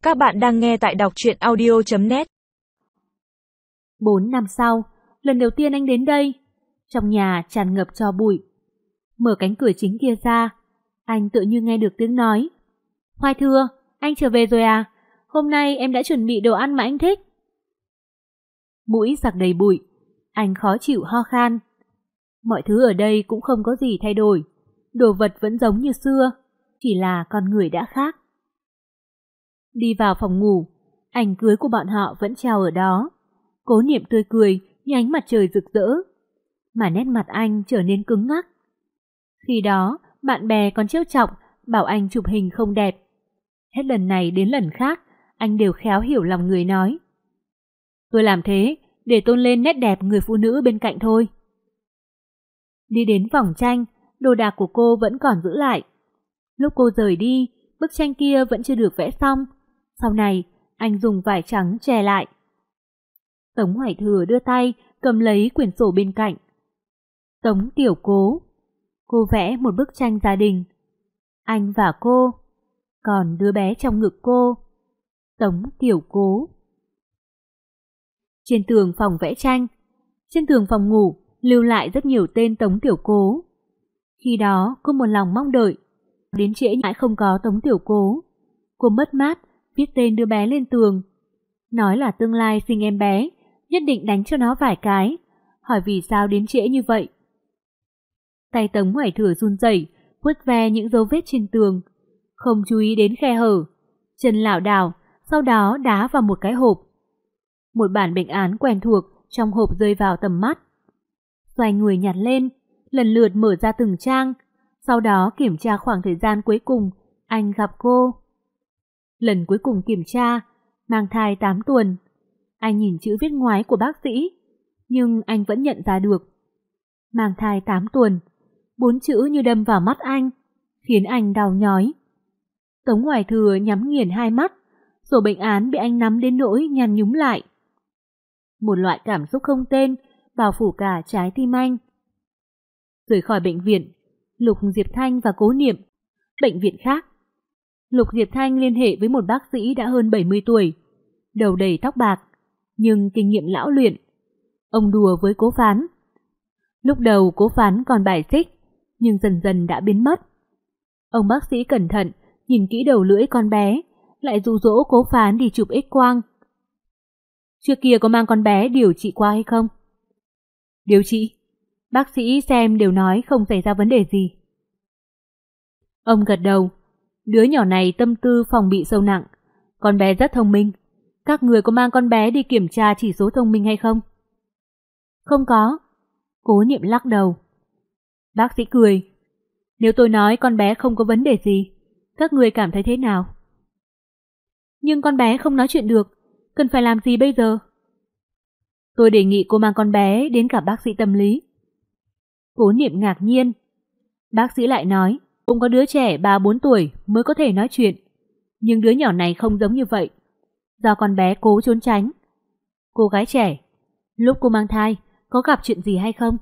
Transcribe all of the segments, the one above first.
Các bạn đang nghe tại đọc truyện audio.net. 4 năm sau, lần đầu tiên anh đến đây, trong nhà tràn ngập tro bụi. Mở cánh cửa chính kia ra, anh tự như nghe được tiếng nói. Hoài Thừa, anh trở về rồi à? Hôm nay em đã chuẩn bị đồ ăn mà anh thích. Mũi sặc đầy bụi, anh khó chịu ho khan. Mọi thứ ở đây cũng không có gì thay đổi, đồ vật vẫn giống như xưa, chỉ là con người đã khác. Đi vào phòng ngủ, ảnh cưới của bọn họ vẫn treo ở đó. Cố Niệm tươi cười như ánh mặt trời rực rỡ, mà nét mặt anh trở nên cứng ngắc. Khi đó, bạn bè còn trêu chọc bảo anh chụp hình không đẹp. Hết lần này đến lần khác, anh đều khéo hiểu lòng người nói. Tôi làm thế để tôn lên nét đẹp người phụ nữ bên cạnh thôi. Đi đến phòng tranh, đồ đạc của cô vẫn còn giữ lại. Lúc cô rời đi, bức tranh kia vẫn chưa được vẽ xong. Sau này, anh dùng vải trắng che lại. Tống Hoài Thừa đưa tay, cầm lấy quyển sổ bên cạnh. Tống Tiểu Cố. Cô vẽ một bức tranh gia đình. Anh và cô, còn đứa bé trong ngực cô. Tống Tiểu Cố. Trên tường phòng vẽ tranh, trên tường phòng ngủ, lưu lại rất nhiều tên Tống Tiểu Cố. Khi đó, cô một lòng mong đợi. Đến trễ mãi không có Tống Tiểu Cố. Cô mất mát, viết tên đứa bé lên tường. Nói là tương lai sinh em bé, nhất định đánh cho nó vài cái. Hỏi vì sao đến trễ như vậy. Tay Tống Hoài Thừa run rẩy, vuốt ve những dấu vết trên tường, không chú ý đến khe hở. Chân lảo đảo, sau đó đá vào một cái hộp. Một bản bệnh án quen thuộc trong hộp rơi vào tầm mắt. Xoay người nhặt lên, lần lượt mở ra từng trang, sau đó kiểm tra khoảng thời gian cuối cùng anh gặp cô. Lần cuối cùng kiểm tra, mang thai 8 tuần. Anh nhìn chữ viết ngoái của bác sĩ, nhưng anh vẫn nhận ra được. Mang thai 8 tuần, 4 chữ như đâm vào mắt anh, khiến anh đau nhói. Tống Hoài Thừa nhắm nghiền hai mắt, sổ bệnh án bị anh nắm đến nỗi nhăn nhúm lại. Một loại cảm xúc không tên bao phủ cả trái tim anh. Rời khỏi bệnh viện, Lục Diệp Thanh và Cố Niệm. Bệnh viện khác. Lục Diệp Thanh liên hệ với một bác sĩ đã hơn 70 tuổi, đầu đầy tóc bạc, nhưng kinh nghiệm lão luyện. Ông đùa với Cố Phán. Lúc đầu Cố Phán còn bài xích, nhưng dần dần đã biến mất. Ông bác sĩ cẩn thận, nhìn kỹ đầu lưỡi con bé, lại dụ dỗ Cố Phán đi chụp X-quang. Trước kia có mang con bé điều trị qua hay không? Điều trị? Bác sĩ xem đều nói không xảy ra vấn đề gì. Ông gật đầu. Đứa nhỏ này tâm tư phòng bị sâu nặng. Con bé rất thông minh. Các người có mang con bé đi kiểm tra chỉ số thông minh hay không? Không có. Cố Niệm lắc đầu. Bác sĩ cười. Nếu tôi nói con bé không có vấn đề gì, các người cảm thấy thế nào? Nhưng con bé không nói chuyện được, cần phải làm gì bây giờ? Tôi đề nghị cô mang con bé đến gặp bác sĩ tâm lý. Cố Niệm ngạc nhiên. Bác sĩ lại nói, cũng có đứa trẻ 3-4 tuổi mới có thể nói chuyện, nhưng đứa nhỏ này không giống như vậy, do con bé cố trốn tránh. Cô gái trẻ, lúc cô mang thai, có gặp chuyện gì hay không?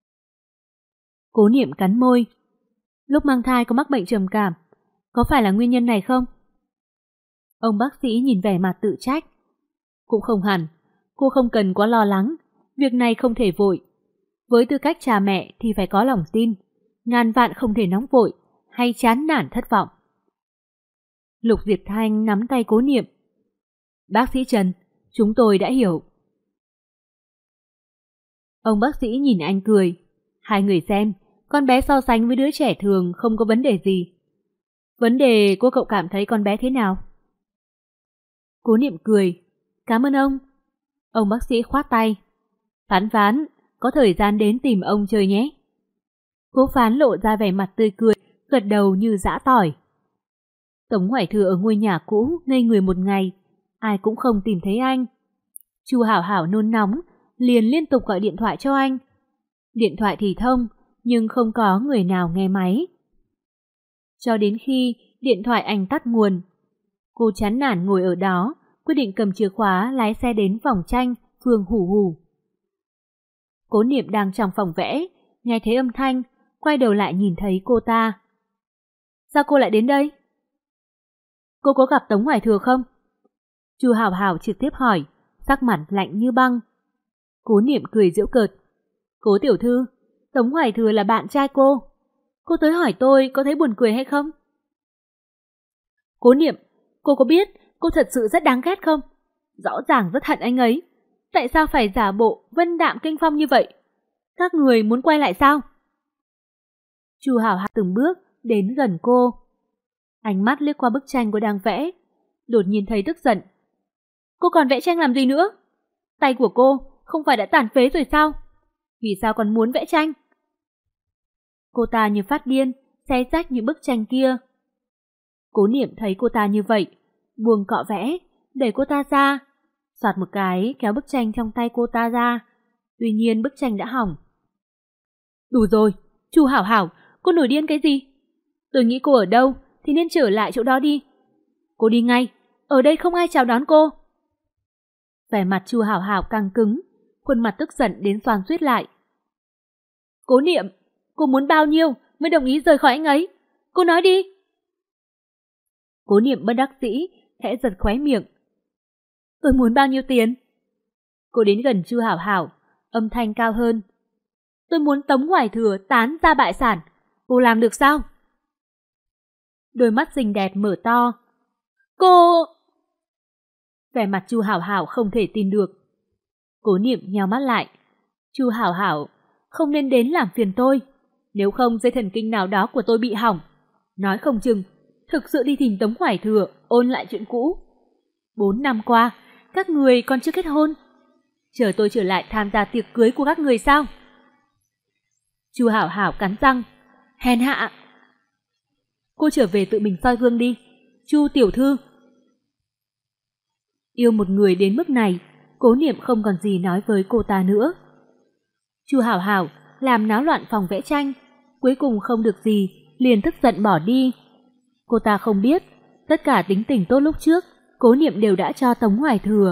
Cố Niệm cắn môi. Lúc mang thai có mắc bệnh trầm cảm, có phải là nguyên nhân này không? Ông bác sĩ nhìn vẻ mặt tự trách. Cũng không hẳn, cô không cần quá lo lắng, việc này không thể vội. Với tư cách cha mẹ thì phải có lòng tin, ngàn vạn không thể nóng vội hay chán nản thất vọng. Lục Diệp Thanh nắm tay Cố Niệm. Bác sĩ Trần, chúng tôi đã hiểu. Ông bác sĩ nhìn anh cười. Hai người xem, con bé so sánh với đứa trẻ thường không có vấn đề gì. Vấn đề cô cậu cảm thấy con bé thế nào? Cố Niệm cười. Cảm ơn ông. Ông bác sĩ khoát tay. Phán, có thời gian đến tìm ông chơi nhé. Cố Phán lộ ra vẻ mặt tươi cười, gật đầu như giã tỏi. Tống Hoài Thừa ở ngôi nhà cũ ngây người một ngày, ai cũng không tìm thấy anh. Chu Hảo Hảo nôn nóng, liền liên tục gọi điện thoại cho anh. Điện thoại thì thông, nhưng không có người nào nghe máy. Cho đến khi điện thoại anh tắt nguồn, cô chán nản ngồi ở đó, quyết định cầm chìa khóa lái xe đến phòng tranh phường Hủ Hủ. Cố Niệm đang trong phòng vẽ, nghe thấy âm thanh, quay đầu lại nhìn thấy cô ta. Sao cô lại đến đây? Cô có gặp Tống Hoài Thừa không? Chu Hảo Hảo trực tiếp hỏi, sắc mặt lạnh như băng. Cố Niệm cười giễu cợt. Cố tiểu thư, Tống Hoài Thừa là bạn trai cô. Cô tới hỏi tôi có thấy buồn cười hay không? Cố Niệm, cô có biết cô thật sự rất đáng ghét không? Rõ ràng rất hận anh ấy. Tại sao phải giả bộ vân đạm kinh phong như vậy? Các người muốn quay lại sao? Chu Hảo Hảo từng bước đến gần cô. Ánh mắt liếc qua bức tranh cô đang vẽ, đột nhiên thấy tức giận. Cô còn vẽ tranh làm gì nữa? Tay của cô không phải đã tàn phế rồi sao? Vì sao còn muốn vẽ tranh? Cô ta như phát điên, xé rách những bức tranh kia. Cố Niệm thấy cô ta như vậy, buông cọ vẽ, đẩy cô ta ra, xoạt một cái kéo bức tranh trong tay cô ta ra. Tuy nhiên bức tranh đã hỏng. Đủ rồi, Chu Hảo Hảo, cô nổi điên cái gì? Tôi nghĩ cô ở đâu thì nên trở lại chỗ đó đi. Cô đi ngay, ở đây không ai chào đón cô. Vẻ mặt Chu Hảo Hảo căng cứng, khuôn mặt tức giận đến xoan xuýt lại. Cố Niệm, cô muốn bao nhiêu mới đồng ý rời khỏi anh ấy? Cô nói đi. Cố Niệm bất đắc dĩ, khẽ giật khóe miệng. Tôi muốn bao nhiêu tiền? Cô đến gần Chu Hảo Hảo, âm thanh cao hơn. Tôi muốn Tống Hoài Thừa tán ra bại sản. Cô làm được sao? Đôi mắt xinh đẹp mở to. Cô... Vẻ mặt Chu Hảo Hảo không thể tin được. Cố Niệm nheo mắt lại. Chu Hảo Hảo, không nên đến làm phiền tôi. Nếu không dây thần kinh nào đó của tôi bị hỏng. Nói không chừng, thực sự đi tìm Tống Hoài Thừa ôn lại chuyện cũ. 4 năm qua, các người còn chưa kết hôn. Chờ tôi trở lại tham gia tiệc cưới của các người sao? Chu Hảo Hảo cắn răng. Hèn hạ. Cô trở về tự mình soi gương đi, Chu tiểu thư. Yêu một người đến mức này, Cố Niệm không còn gì nói với cô ta nữa. Chu Hảo Hảo làm náo loạn phòng vẽ tranh, cuối cùng không được gì, liền tức giận bỏ đi. Cô ta không biết, tất cả tính tình tốt lúc trước, Cố Niệm đều đã cho Tống Hoài Thừa.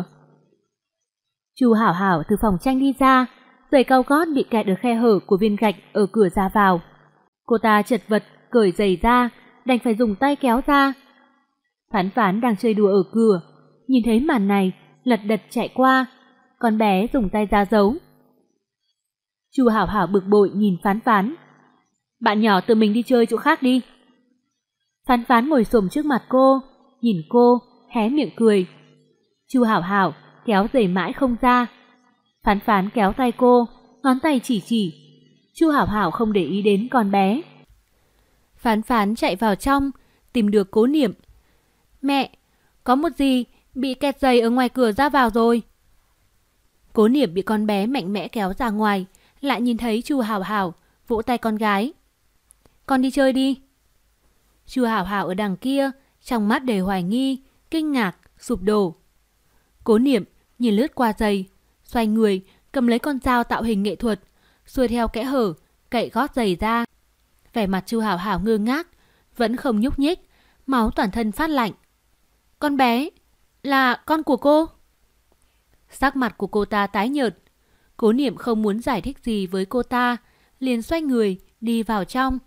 Chu Hảo Hảo từ phòng tranh đi ra, giày cao gót bị kẹt ở khe hở của viên gạch ở cửa ra vào. Cô ta chật vật cởi giày ra, đành phải dùng tay kéo ra. Phán Phán đang chơi đùa ở cửa, nhìn thấy màn này, lật đật chạy qua, con bé dùng tay ra giấu. Chu Hảo Hảo bực bội nhìn Phán Phán. Bạn nhỏ tự mình đi chơi chỗ khác đi. Phán Phán ngồi xổm trước mặt cô, nhìn cô, hé miệng cười. Chu Hảo Hảo kéo giày mãi không ra. Phán Phán kéo tay cô, ngón tay chỉ. Chu Hảo Hảo không để ý đến con bé. Phán Phán chạy vào trong, tìm được Cố Niệm. Mẹ, có một gì bị kẹt giày ở ngoài cửa ra vào rồi. Cố Niệm bị con bé mạnh mẽ kéo ra ngoài, lại nhìn thấy Chu Hảo Hảo, vỗ tay con gái. Con đi chơi đi. Chu Hảo Hảo ở đằng kia, trong mắt đầy hoài nghi, kinh ngạc, sụp đổ. Cố Niệm nhìn lướt qua giày, xoay người, cầm lấy con dao tạo hình nghệ thuật, xuôi theo kẽ hở, cậy gót giày ra. Vẻ mặt Chu Hảo Hảo ngơ ngác, vẫn không nhúc nhích, máu toàn thân phát lạnh. Con bé, là con của cô? Sắc mặt của cô ta tái nhợt. Cố Niệm không muốn giải thích gì với cô ta, liền xoay người đi vào trong.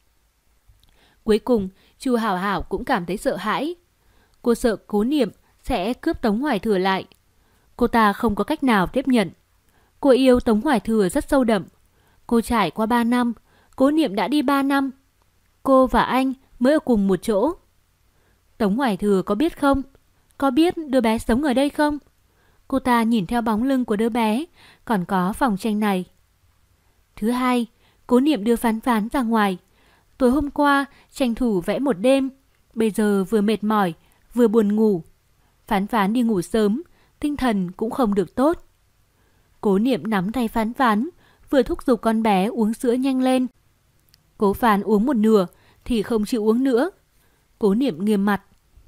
Cuối cùng, Chu Hảo Hảo cũng cảm thấy sợ hãi. Cô sợ Cố Niệm sẽ cướp Tống Hoài Thừa lại. Cô ta không có cách nào tiếp nhận. Cô yêu Tống Hoài Thừa rất sâu đậm. Cô trải qua 3 năm, Cố Niệm đã đi 3 năm. Cô và anh mới ở cùng một chỗ. Tống Hoài Thừa có biết không? Có biết đứa bé sống ở đây không? Cô ta nhìn theo bóng lưng của đứa bé, còn có phòng tranh này. Thứ hai, Cố Niệm đưa Phán Phán ra ngoài. Tối hôm qua, tranh thủ vẽ một đêm. Bây giờ vừa mệt mỏi, vừa buồn ngủ. Phán Phán đi ngủ sớm, tinh thần cũng không được tốt. Cố Niệm nắm tay Phán Phán, vừa thúc giục con bé uống sữa nhanh lên. Cố Phán uống một nửa thì không chịu uống nữa. Cố Niệm nghiêm mặt.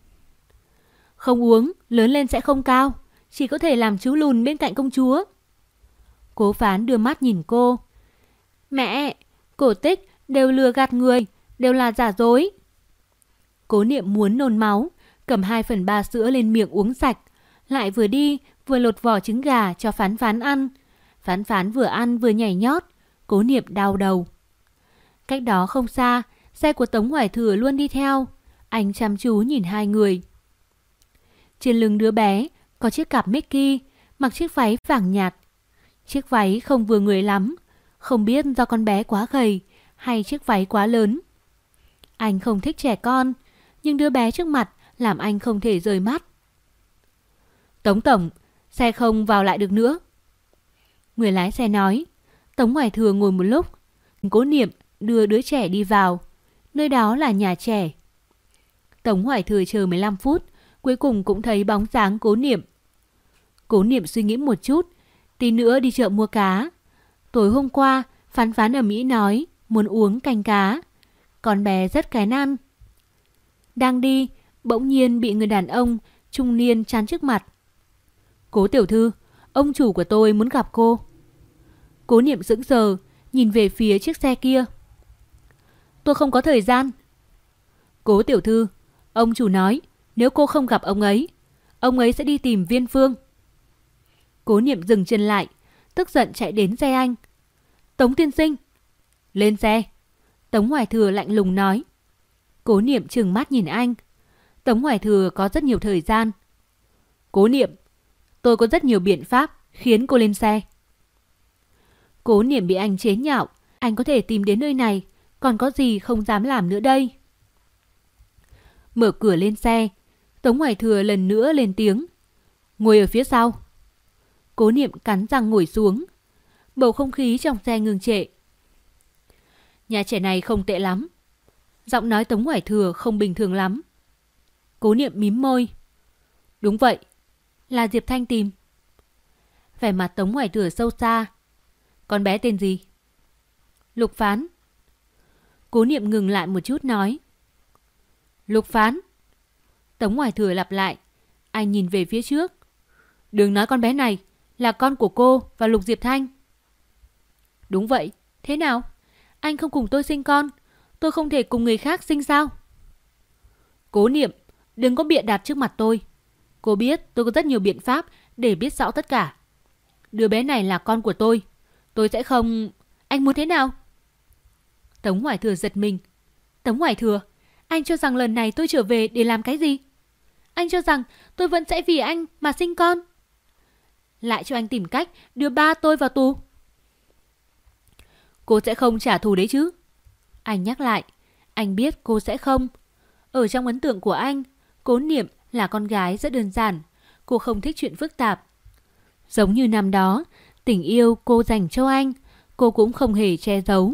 Không uống, lớn lên sẽ không cao, chỉ có thể làm chú lùn bên cạnh công chúa. Cố Phán đưa mắt nhìn cô. Mẹ, cổ tích đều lừa gạt người, đều là giả dối. Cố Niệm muốn nôn máu, cầm 2/3 sữa lên miệng uống sạch, lại vừa đi vừa lột vỏ trứng gà cho Phán Phán ăn. Phán Phán vừa ăn vừa nhảy nhót. Cố Niệm đau đầu. Cách đó không xa, xe của Tống Hoài Thừa luôn đi theo. Anh chăm chú nhìn hai người. Trên lưng đứa bé có chiếc cặp Mickey, mặc chiếc váy vàng nhạt. Chiếc váy không vừa người lắm, không biết do con bé quá gầy hay chiếc váy quá lớn. Anh không thích trẻ con, nhưng đứa bé trước mặt làm anh không thể rời mắt. Tống tổng, xe không vào lại được nữa. Người lái xe nói. Tống Hoài Thừa ngồi một lúc. Cố Niệm đưa đứa trẻ đi vào. Nơi đó là nhà trẻ. Tống Hoài Thừa chờ 15 phút, cuối cùng cũng thấy bóng dáng Cố Niệm. Cố Niệm suy nghĩ một chút, tí nữa đi chợ mua cá. Tối hôm qua, Phán Phán ở Mỹ nói muốn uống canh cá. Con bé rất kén ăn. Đang đi, bỗng nhiên bị người đàn ông trung niên chắn trước mặt. Cố tiểu thư, ông chủ của tôi muốn gặp cô. Cố Niệm sững sờ, nhìn về phía chiếc xe kia. Tôi không có thời gian. Cố tiểu thư, ông chủ nói nếu cô không gặp ông ấy sẽ đi tìm Viên Phương. Cố Niệm dừng chân lại, tức giận chạy đến xe anh. Tống tiên sinh. Lên xe. Tống Hoài Thừa lạnh lùng nói. Cố Niệm trừng mắt nhìn anh. Tống Hoài Thừa có rất nhiều thời gian. Cố Niệm, tôi có rất nhiều biện pháp khiến cô lên xe. Cố Niệm bị anh chế nhạo. Anh có thể tìm đến nơi này, còn có gì không dám làm nữa đây. Mở cửa lên xe, Tống Hoài Thừa lần nữa lên tiếng. Ngồi ở phía sau. Cố Niệm cắn răng ngồi xuống. Bầu không khí trong xe ngừng trệ. Nhà trẻ này không tệ lắm. Giọng nói Tống Hoài Thừa không bình thường lắm. Cố Niệm mím môi. Đúng vậy, là Diệp Thanh tìm. Vẻ mặt Tống Hoài Thừa sâu xa. Con bé tên gì? Lục Phán. Cố Niệm ngừng lại một chút nói. Lục Phán. Tống Hoài Thừa lặp lại. Anh nhìn về phía trước. Đừng nói con bé này là con của cô và Lục Diệp Thanh. Đúng vậy, thế nào? Anh không cùng tôi sinh con, tôi không thể cùng người khác sinh sao? Cố Niệm, đừng có bịa đặt trước mặt tôi. Cô biết tôi có rất nhiều biện pháp để biết rõ tất cả. Đứa bé này là con của tôi sẽ không... Anh muốn thế nào? Tống Hoài Thừa giật mình. Tống Hoài Thừa, anh cho rằng lần này tôi trở về để làm cái gì? Anh cho rằng tôi vẫn sẽ vì anh mà sinh con? Lại cho anh tìm cách đưa ba tôi vào tù? Cô sẽ không trả thù đấy chứ? Anh nhắc lại. Anh biết cô sẽ không. Ở trong ấn tượng của anh, Cố Niệm là con gái rất đơn giản. Cô không thích chuyện phức tạp. Giống như năm đó, tình yêu cô dành cho anh, cô cũng không hề che giấu.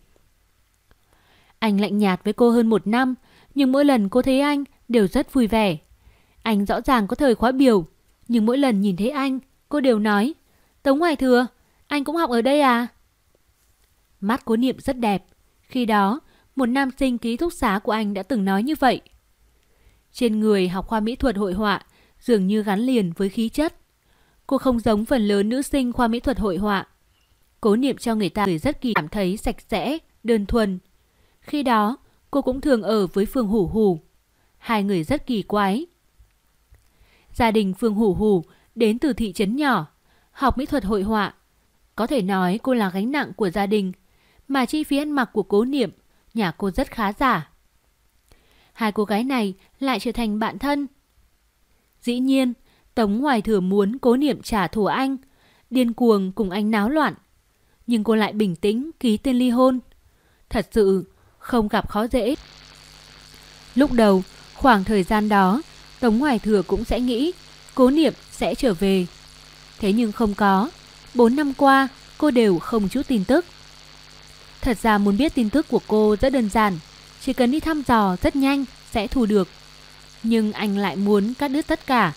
Anh lạnh nhạt với cô hơn 1 năm, nhưng mỗi lần cô thấy anh đều rất vui vẻ. Anh rõ ràng có thời khóa biểu, nhưng mỗi lần nhìn thấy anh, cô đều nói, Tống Hoài Thừa, anh cũng học ở đây à? Mắt Cố Niệm rất đẹp. Khi đó, một nam sinh ký túc xá của anh đã từng nói như vậy. Trên người học khoa mỹ thuật hội họa dường như gắn liền với khí chất. Cô không giống phần lớn nữ sinh khoa mỹ thuật hội họa. Cố Niệm cho người ta rất kỳ cảm thấy sạch sẽ, đơn thuần. Khi đó, cô cũng thường ở với Phương Hủ Hủ. Hai người rất kỳ quái. Gia đình Phương Hủ Hủ đến từ thị trấn nhỏ, học mỹ thuật hội họa. Có thể nói cô là gánh nặng của gia đình, mà chi phí ăn mặc của Cố Niệm, nhà cô rất khá giả. Hai cô gái này lại trở thành bạn thân. Dĩ nhiên, Tống Hoài Thừa muốn Cố Niệm trả thù anh, điên cuồng cùng anh náo loạn. Nhưng cô lại bình tĩnh ký tên ly hôn. Thật sự không gặp khó dễ. Lúc đầu, khoảng thời gian đó, Tống Hoài Thừa cũng sẽ nghĩ Cố Niệm sẽ trở về. Thế nhưng không có. 4 năm qua, cô đều không chút tin tức. Thật ra muốn biết tin tức của cô rất đơn giản. Chỉ cần đi thăm dò rất nhanh sẽ thu được. Nhưng anh lại muốn cắt đứt tất cả.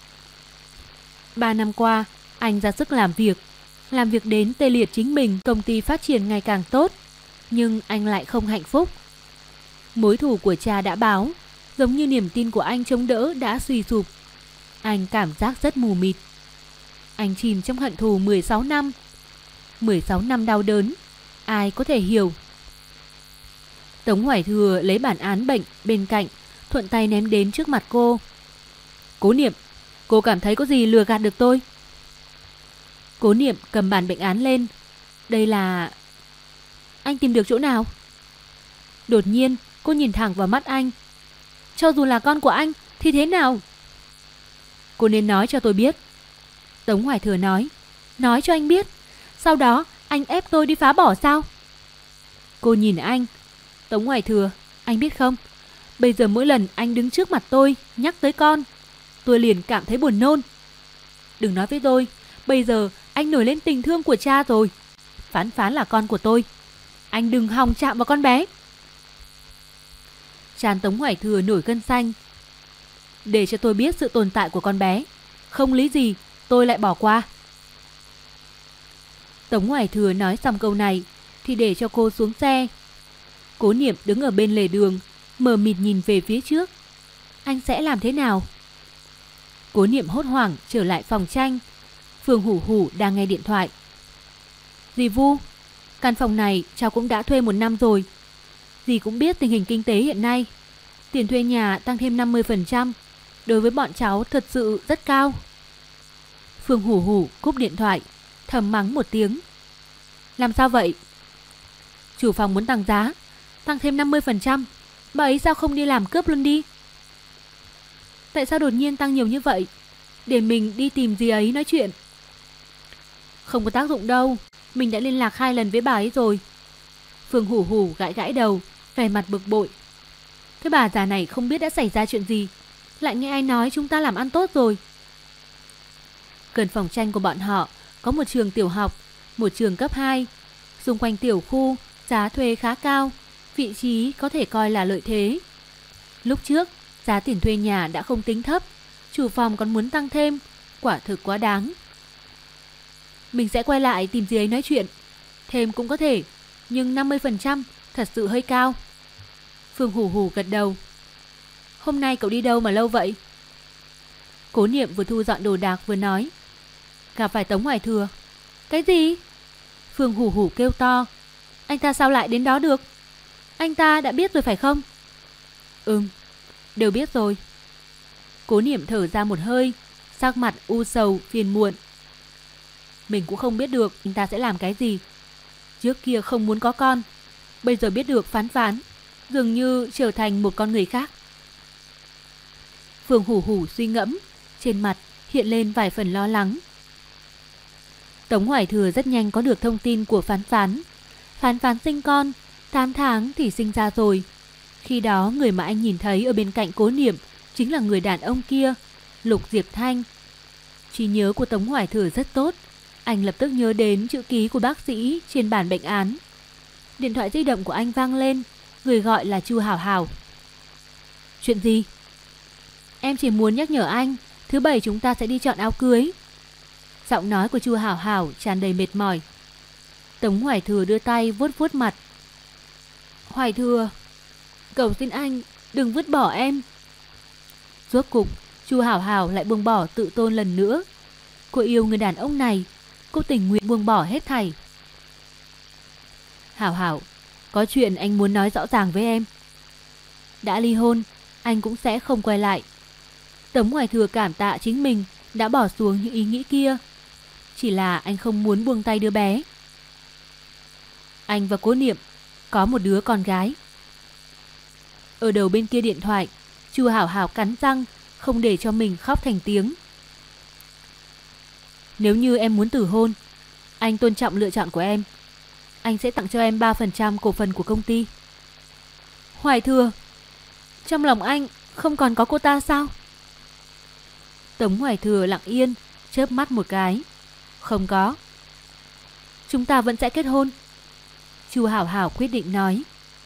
3 năm qua, anh ra sức làm việc đến tê liệt chính mình. Công ty phát triển ngày càng tốt, nhưng anh lại không hạnh phúc. Mối thù của cha đã báo, giống như niềm tin của anh chống đỡ đã suy sụp. Anh cảm giác rất mù mịt. Anh chìm trong hận thù 16 năm. 16 năm đau đớn, ai có thể hiểu. Tống Hoài Thừa lấy bản án bệnh bên cạnh, thuận tay ném đến trước mặt cô. Cố Niệm, cô cảm thấy có gì lừa gạt được tôi? Cố Niệm cầm bản bệnh án lên. Đây là... Anh tìm được chỗ nào? Đột nhiên cô nhìn thẳng vào mắt anh. Cho dù là con của anh thì thế nào? Cô nên nói cho tôi biết. Tống Hoài Thừa nói. Nói cho anh biết? Sau đó anh ép tôi đi phá bỏ sao? Cô nhìn anh. Tống Hoài Thừa, anh biết không, bây giờ mỗi lần anh đứng trước mặt tôi nhắc tới con, tôi liền cảm thấy buồn nôn. Đừng nói với tôi, bây giờ anh nổi lên tình thương của cha rồi. Phán Phán là con của tôi. Anh đừng hòng chạm vào con bé. Trán Tống Hoài Thừa nổi gân xanh. Để cho tôi biết sự tồn tại của con bé, không lý gì tôi lại bỏ qua. Tống Hoài Thừa nói xong câu này thì để cho cô xuống xe. Cố Niệm đứng ở bên lề đường, mờ mịt nhìn về phía trước. Anh sẽ làm thế nào? Cố Niệm hốt hoảng trở lại phòng tranh. Phương Hủ Hủ đang nghe điện thoại. Dì Vu, căn phòng này cháu cũng đã thuê 1 năm rồi. Dì cũng biết tình hình kinh tế hiện nay, tiền thuê nhà tăng thêm 50%, đối với bọn cháu thật sự rất cao. Phương Hủ Hủ cúp điện thoại, thầm mắng một tiếng. Làm sao vậy? Chủ phòng muốn tăng giá, tăng thêm 50%, bà ấy sao không đi làm cướp luôn đi? Tại sao đột nhiên tăng nhiều như vậy? Để mình đi tìm dì ấy nói chuyện. Không có tác dụng đâu, mình đã liên lạc 2 lần với bà ấy rồi. Phương Hủ Hủ gãi gãi đầu, vẻ mặt bực bội. Cái bà già này không biết đã xảy ra chuyện gì, lại nghe ai nói chúng ta làm ăn tốt rồi. Gần phòng tranh của bọn họ có một trường tiểu học, một trường cấp 2. Xung quanh tiểu khu, giá thuê khá cao, vị trí có thể coi là lợi thế. Lúc trước, giá tiền thuê nhà đã không tính thấp, chủ phòng còn muốn tăng thêm, quả thực quá đáng. Mình sẽ quay lại tìm dì ấy nói chuyện, thêm cũng có thể, nhưng 50% thật sự hơi cao. Phương Hủ Hủ gật đầu. Hôm nay cậu đi đâu mà lâu vậy? Cố Niệm vừa thu dọn đồ đạc vừa nói. Gặp phải Tống Hoài Thừa. Cái gì? Phương Hủ Hủ kêu to. Anh ta sao lại đến đó được? Anh ta đã biết rồi phải không? Đều biết rồi. Cố Niệm thở ra một hơi, sắc mặt u sầu phiền muộn. Mình cũng không biết được anh ta sẽ làm cái gì. Trước kia không muốn có con, bây giờ biết được Phán Phán, dường như trở thành một con người khác. Phương Hủ Hủ suy ngẫm, trên mặt hiện lên vài phần lo lắng. Tống Hoài Thừa rất nhanh có được thông tin của Phán Phán. Phán Phán sinh con, 8 tháng thì sinh ra rồi. Khi đó người mà anh nhìn thấy ở bên cạnh Cố Niệm chính là người đàn ông kia, Lục Diệp Thanh. Trí nhớ của Tống Hoài Thừa rất tốt. Anh lập tức nhớ đến chữ ký của bác sĩ trên bản bệnh án. Điện thoại di động của anh vang lên, người gọi là Chu Hảo Hảo. Chuyện gì? Em chỉ muốn nhắc nhở anh, thứ Bảy chúng ta sẽ đi chọn áo cưới. Giọng nói của Chu Hảo Hảo tràn đầy mệt mỏi. Tống Hoài Thừa đưa tay vuốt vuốt mặt. Hoài Thừa, cầu xin anh đừng vứt bỏ em. Rốt cục Chu Hảo Hảo lại buông bỏ tự tôn lần nữa. Cô yêu người đàn ông này, cô tình nguyện buông bỏ hết thảy. Hảo Hảo, có chuyện anh muốn nói rõ ràng với em. Đã ly hôn, anh cũng sẽ không quay lại. Tống Hoài Thừa cảm tạ chính mình đã bỏ xuống những ý nghĩ kia. Chỉ là anh không muốn buông tay đứa bé. Anh và Cố Niệm có một đứa con gái. Ở đầu bên kia điện thoại, Chu Hảo Hảo cắn răng, không để cho mình khóc thành tiếng. Nếu như em muốn từ hôn, anh tôn trọng lựa chọn của em. Anh sẽ tặng cho em 3% cổ phần của công ty. Hoài Thừa, trong lòng anh không còn có cô ta sao? Tống Hoài Thừa lặng yên, chớp mắt một cái. Không có. Chúng ta vẫn sẽ kết hôn. Chu Hảo Hảo quyết định nói.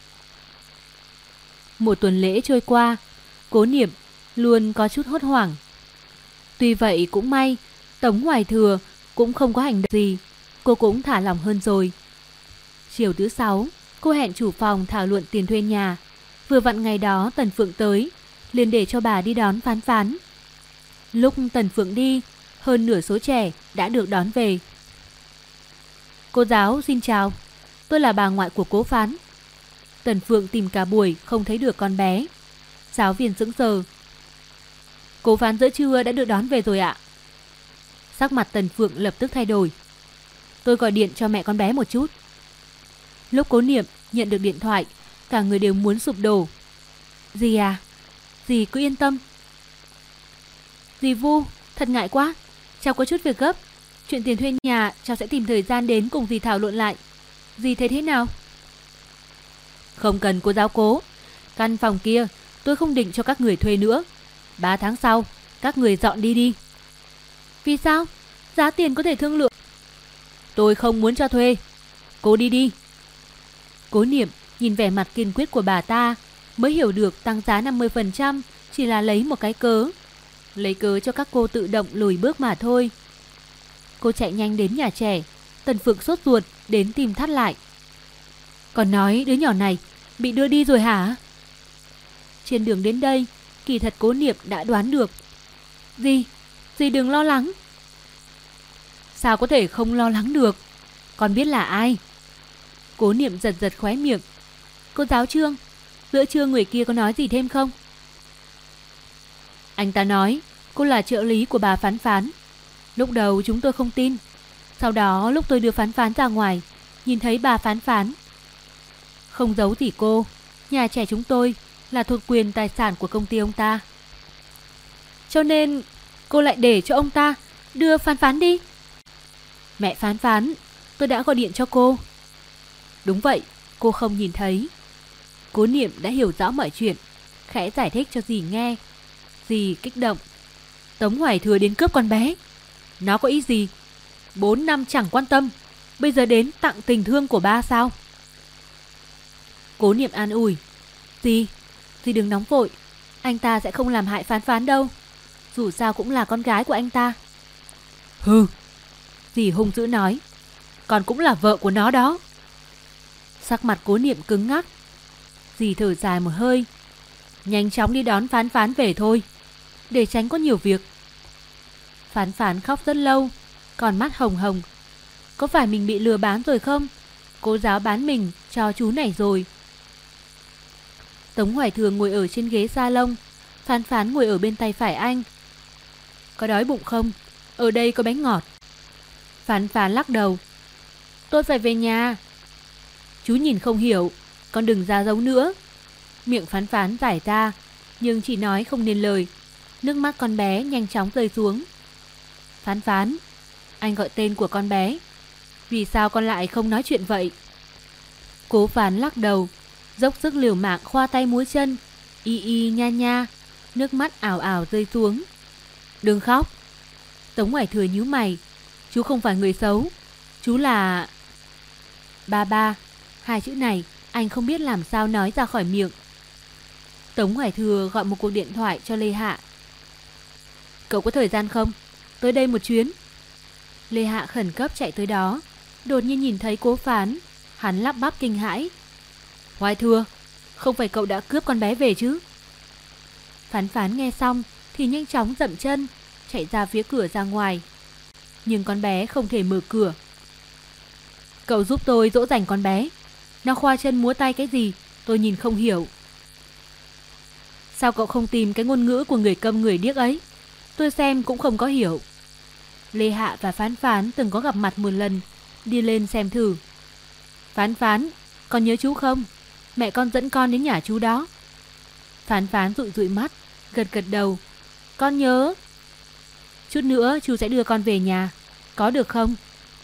Một tuần lễ trôi qua, Cố Niệm luôn có chút hốt hoảng. Tuy vậy cũng may, Tống Hoài Thừa cũng không có hành động gì, cô cũng thả lỏng hơn rồi. Chiều thứ 6, cô hẹn chủ phòng thảo luận tiền thuê nhà. Vừa vặn ngày đó Tần Phượng tới, liền để cho bà đi đón Phán Phán. Lúc Tần Phượng đi, hơn nửa số trẻ đã được đón về. Cô giáo xin chào, tôi là bà ngoại của Cố Phán. Tần Phượng tìm cả buổi không thấy được con bé. Giáo viên sững sờ. Cố Phán giữa trưa đã được đón về rồi ạ. Sắc mặt Tần Phượng lập tức thay đổi. Tôi gọi điện cho mẹ con bé một chút. Lúc Cố Niệm nhận được điện thoại, cả người đều muốn sụp đổ. Dì à, dì cứ yên tâm. Dì Vu, Thật ngại quá, cháu có chút việc gấp. Chuyện tiền thuê nhà cháu sẽ tìm thời gian đến cùng dì thảo luận lại. Dì thấy thế nào? Không cần cô giáo cố. Căn phòng kia tôi không định cho các người thuê nữa. 3 tháng sau các người dọn đi đi. Vì sao? Giá tiền có thể thương lượng. Tôi không muốn cho thuê. Cô đi đi. Cố Niệm nhìn vẻ mặt kiên quyết của bà ta, mới hiểu được tăng giá 50% chỉ là lấy một cái cớ. Lấy cớ cho các cô tự động lùi bước mà thôi. Cô chạy nhanh đến nhà trẻ. Tần Phượng sốt ruột đến tìm thắt lại. Còn nói đứa nhỏ này bị đưa đi rồi hả? Trên đường đến đây, kỳ thật Cố Niệm đã đoán được. Dì đừng lo lắng. Sao có thể không lo lắng được? Con biết là ai? Cố Niệm giật giật khóe miệng. Cô giáo Trương, giữa trưa người kia có nói gì thêm không? Anh ta nói cô là trợ lý của bà Phán Phán. Lúc đầu chúng tôi không tin. Sau đó lúc tôi đưa Phán Phán ra ngoài, nhìn thấy bà Phán Phán. Không giấu gì cô, nhà trẻ chúng tôi là thuộc quyền tài sản của công ty ông ta. Cho nên cô lại để cho ông ta đưa Phán Phán đi. Mẹ Phán Phán, tôi đã gọi điện cho cô. Đúng vậy, cô không nhìn thấy. Cố Niệm đã hiểu rõ mọi chuyện, khẽ giải thích cho dì nghe. Dì kích động. Tống Hoài Thừa đến cướp con bé. Nó có ý gì? 4 năm chẳng quan tâm, bây giờ đến tặng tình thương của ba sao? Cố Niệm an ủi. Dì đừng nóng vội. Anh ta sẽ không làm hại Phán Phán đâu. Dù sao cũng là con gái của anh ta. Hừ. Dì hung dữ nói. Còn cũng là vợ của nó đó. Sắc mặt Cố Niệm cứng ngắc. Dì thở dài một hơi. Nhanh chóng đi đón Phán Phán về thôi, để tránh có nhiều việc. Phán Phán khóc rất lâu, còn mắt hồng hồng. Có phải mình bị lừa bán rồi không? Cô giáo bán mình cho chú này rồi. Tống Hoài Thừa ngồi ở trên ghế salon, Phán Phán ngồi ở bên tay phải anh. Có đói bụng không? Ở đây có bánh ngọt. Phán Phán lắc đầu. Tôi phải về nhà. Chú nhìn không hiểu, con đừng ra dấu nữa. Miệng Phán Phán giải ra, nhưng chỉ nói không nên lời. Nước mắt con bé nhanh chóng rơi xuống. Phán Phán, anh gọi tên của con bé. Vì sao con lại không nói chuyện vậy? Cố Phán lắc đầu, dốc sức liều mạng khoa tay múa chân, y y nha nha, nước mắt ảo ảo rơi xuống. Đừng khóc. Tống Hoài Thừa nhíu mày. Chú không phải người xấu. Chú là... Ba. Hai chữ này anh không biết làm sao nói ra khỏi miệng. Tống Hoài Thừa gọi một cuộc điện thoại cho Lê Hạ. Cậu có thời gian không? Tới đây một chuyến. Lê Hạ khẩn cấp chạy tới đó. Đột nhiên nhìn thấy Cố Phán, hắn lắp bắp kinh hãi. Hoài Thừa, không phải cậu đã cướp con bé về chứ? Phán Phán nghe xong thì nhanh chóng dậm chân, chạy ra phía cửa ra ngoài. Nhưng con bé không thể mở cửa. Cậu giúp tôi dỗ dành con bé. Nó khoa chân múa tay cái gì tôi nhìn không hiểu. Sao cậu không tìm cái ngôn ngữ của người câm người điếc ấy? Tôi xem cũng không có hiểu. Lê Hạ và Phán Phán từng có gặp mặt một lần. Đi lên xem thử. Phán Phán, con nhớ chú không? Mẹ con dẫn con đến nhà chú đó. Phán Phán dụi dụi mắt, gật gật đầu. Con nhớ. Chút nữa chú sẽ đưa con về nhà, có được không?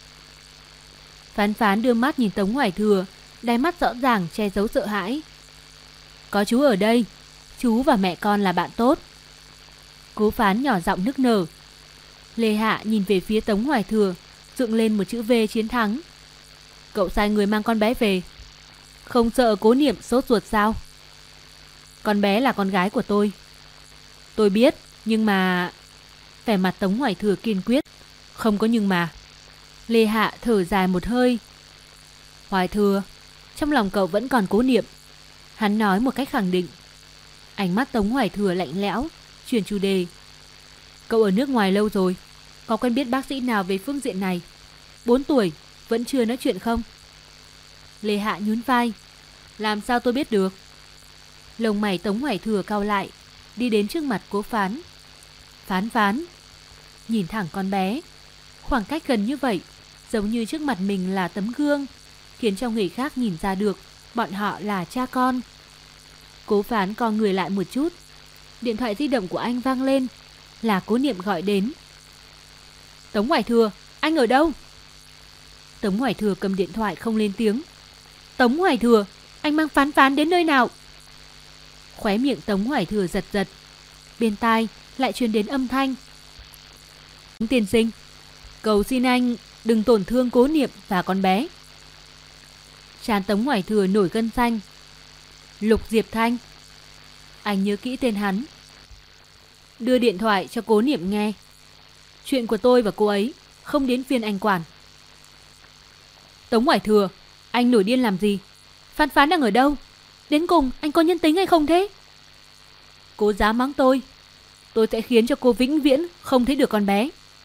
Phán Phán đưa mắt nhìn Tống Hoài Thừa, đáy mắt rõ ràng che giấu sợ hãi. Có chú ở đây, chú và mẹ con là bạn tốt. Cố Phán nhỏ giọng nức nở. Lê Hạ nhìn về phía Tống Hoài Thừa, dựng lên một chữ V chiến thắng. Cậu sai người mang con bé về. Không sợ Cố Niệm sốt ruột sao? Con bé là con gái của tôi. Tôi biết, nhưng mà... Vẻ mặt Tống Hoài Thừa kiên quyết. Không có nhưng mà. Lê Hạ thở dài một hơi. Hoài Thừa, trong lòng cậu vẫn còn Cố Niệm. Hắn nói một cách khẳng định. Ánh mắt Tống Hoài Thừa lạnh lẽo, chuyển chủ đề. Cậu ở nước ngoài lâu rồi, có quen biết bác sĩ nào về phương diện này? 4 tuổi, vẫn chưa nói chuyện không? Lê Hạ nhún vai. Làm sao tôi biết được? Lông mày Tống Hoài Thừa cau lại, đi đến trước mặt Cố Phán. Phán Phán, nhìn thẳng con bé. Khoảng cách gần như vậy, giống như trước mặt mình là tấm gương, khiến cho người khác nhìn ra được bọn họ là cha con. Cố Phán co người lại một chút. Điện thoại di động của anh vang lên. là Cố Niệm gọi đến. Tống Hoài Thừa, anh ở đâu? Tống Hoài Thừa cầm điện thoại không lên tiếng. Tống Hoài Thừa, anh mang Phán Phán đến nơi nào? Khóe miệng Tống Hoài Thừa giật giật. Bên tai lại truyền đến âm thanh. Tiên sinh, cầu xin anh đừng tổn thương Cố Niệm và con bé. Trán Tống Hoài Thừa nổi gân xanh. Lục Diệp Thanh. Anh nhớ kỹ tên hắn. Đưa điện thoại cho Cố Niệm nghe. Chuyện của tôi và cô ấy không đến phiên anh quản. Tống Hoài Thừa, anh nổi điên làm gì? Phán Phán đang ở đâu? Đến cùng anh có nhân tính hay không thế? Cô dám mắng tôi sẽ khiến cho cô vĩnh viễn không thấy được con bé.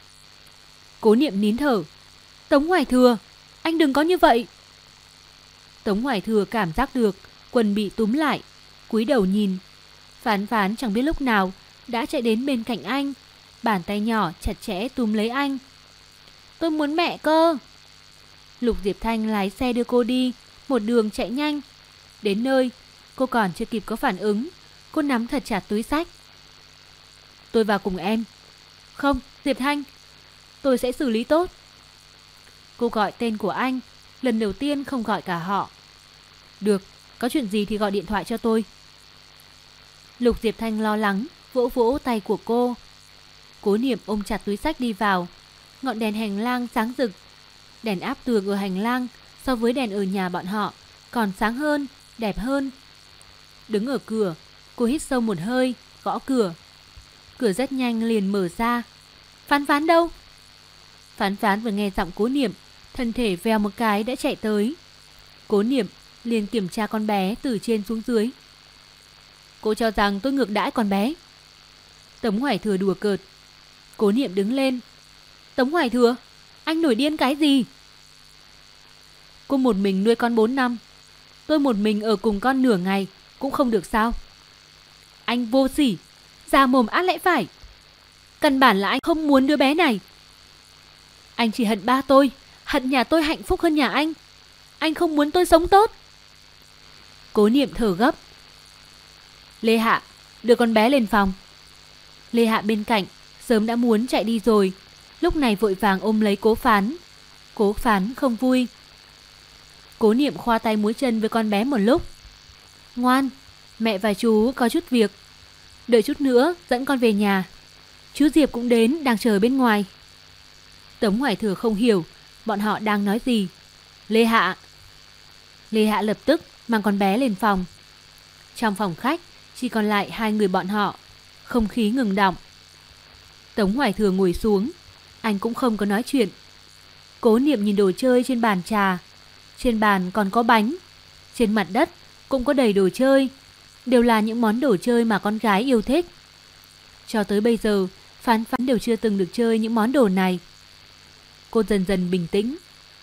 Cố Niệm nín thở. Tống Hoài Thừa, anh đừng có như vậy. Tống Hoài Thừa cảm giác được quần bị túm lại, cúi đầu nhìn. Phán Phán chẳng biết lúc nào đã chạy đến bên cạnh anh, bàn tay nhỏ chặt chẽ túm lấy anh. Tôi muốn mẹ cơ. Lục Diệp Thanh lái xe đưa cô đi, một đường chạy nhanh. Đến nơi, cô còn chưa kịp có phản ứng, cô nắm thật chặt túi xách. Tôi vào cùng em. Không, Diệp Thanh, tôi sẽ xử lý tốt. Cô gọi tên của anh, lần đầu tiên không gọi cả họ. Được, có chuyện gì thì gọi điện thoại cho tôi. Lục Diệp Thanh lo lắng, vỗ vỗ tay của cô. Cố Niệm ôm chặt túi xách đi vào. Ngọn đèn hành lang sáng rực. Đèn áp tường ở hành lang so với đèn ở nhà bọn họ còn sáng hơn, đẹp hơn. Đứng ở cửa, cô hít sâu một hơi, gõ cửa. Cửa rất nhanh liền mở ra. Phán Phán đâu? Phán Phán vừa nghe giọng Cố Niệm, thân thể vèo một cái đã chạy tới. Cố Niệm liền kiểm tra con bé từ trên xuống dưới. Cô cho rằng tôi ngược đãi con bé. Tống Hoài Thừa đùa cợt. Cố Niệm đứng lên. Tống Hoài Thừa, anh nổi điên cái gì? Cô một mình nuôi con 4 năm. Tôi một mình ở cùng con nửa ngày cũng không được sao? Anh vô sỉ, già mồm át lẽ phải. Căn bản là anh không muốn đứa bé này. Anh chỉ hận ba tôi, hận nhà tôi hạnh phúc hơn nhà anh. Anh không muốn tôi sống tốt. Cố Niệm thở gấp. Lê Hạ, đưa con bé lên phòng. Lê Hạ bên cạnh sớm đã muốn chạy đi rồi, lúc này vội vàng ôm lấy Cố Phán. Cố Phán không vui. Cố Niệm khoa tay múa chân với con bé một lúc. Ngoan, mẹ và chú có chút việc. Đợi chút nữa dẫn con về nhà. Chú Diệp cũng đến, đang chờ bên ngoài. Tống Hoài Thừa không hiểu bọn họ đang nói gì. Lê Hạ. Lê Hạ lập tức mang con bé lên phòng. Trong phòng khách chỉ còn lại hai người bọn họ. Không khí ngừng đọng. Tống Hoài Thừa ngồi xuống. Anh cũng không có nói chuyện. Cố Niệm nhìn đồ chơi trên bàn trà. Trên bàn còn có bánh. Trên mặt đất cũng có đầy đồ chơi. Đều là những món đồ chơi mà con gái yêu thích. Cho tới bây giờ Phán Phán đều chưa từng được chơi những món đồ này. Cô dần dần bình tĩnh.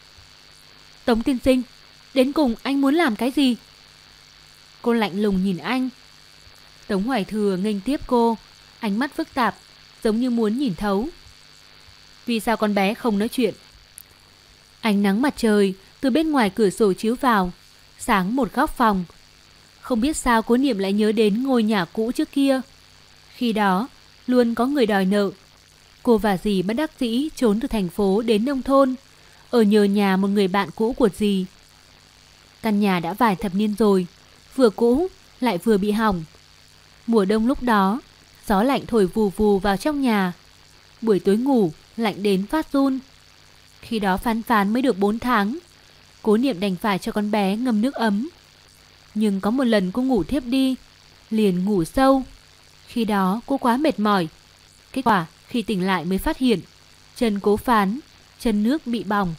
Tống tiên sinh, đến cùng anh muốn làm cái gì? Cô lạnh lùng nhìn anh. Tống Hoài Thừa nghênh tiếp cô, ánh mắt phức tạp, giống như muốn nhìn thấu. Vì sao con bé không nói chuyện? Ánh nắng mặt trời từ bên ngoài cửa sổ chiếu vào, sáng một góc phòng. Không biết sao Cố Niệm lại nhớ đến ngôi nhà cũ trước kia. Khi đó luôn có người đòi nợ. Cô và dì bất đắc dĩ trốn từ thành phố đến nông thôn, ở nhờ nhà một người bạn cũ của dì. Căn nhà đã vài thập niên rồi, vừa cũ lại vừa bị hỏng. Mùa đông lúc đó, gió lạnh thổi vù vù vào trong nhà. Buổi tối ngủ lạnh đến phát run. Khi đó Phán Phán mới được 4 tháng. Cố Niệm đành phải cho con bé ngâm nước ấm. Nhưng có một lần cô ngủ thiếp đi, liền ngủ sâu. Khi đó cô quá mệt mỏi. Kết quả khi tỉnh lại mới phát hiện chân Cố Phán, chân nước bị bỏng.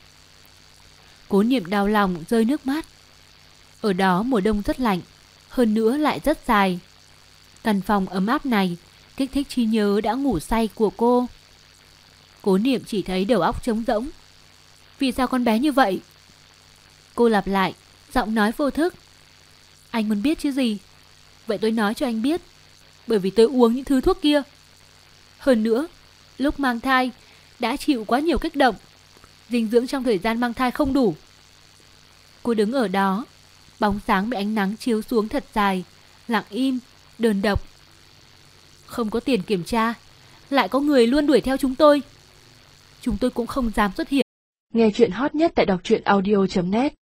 Cố Niệm đau lòng rơi nước mắt. Ở đó mùa đông rất lạnh, hơn nữa lại rất dài. Căn phòng ấm áp này kích thích trí nhớ đã ngủ say của cô. Cố Niệm chỉ thấy đầu óc trống rỗng. Vì sao con bé như vậy? Cô lặp lại, giọng nói vô thức. Anh muốn biết chứ gì? Vậy tôi nói cho anh biết. Bởi vì tôi uống những thứ thuốc kia. Hơn nữa, lúc mang thai đã chịu quá nhiều kích động. Dinh dưỡng trong thời gian mang thai không đủ. Cô đứng ở đó, bóng sáng bị ánh nắng chiếu xuống thật dài, lặng im, đơn độc. Không có tiền kiểm tra, lại có người luôn đuổi theo chúng tôi. Chúng tôi cũng không dám xuất hiện. Nghe chuyện hot nhất tại đọc truyện audio.net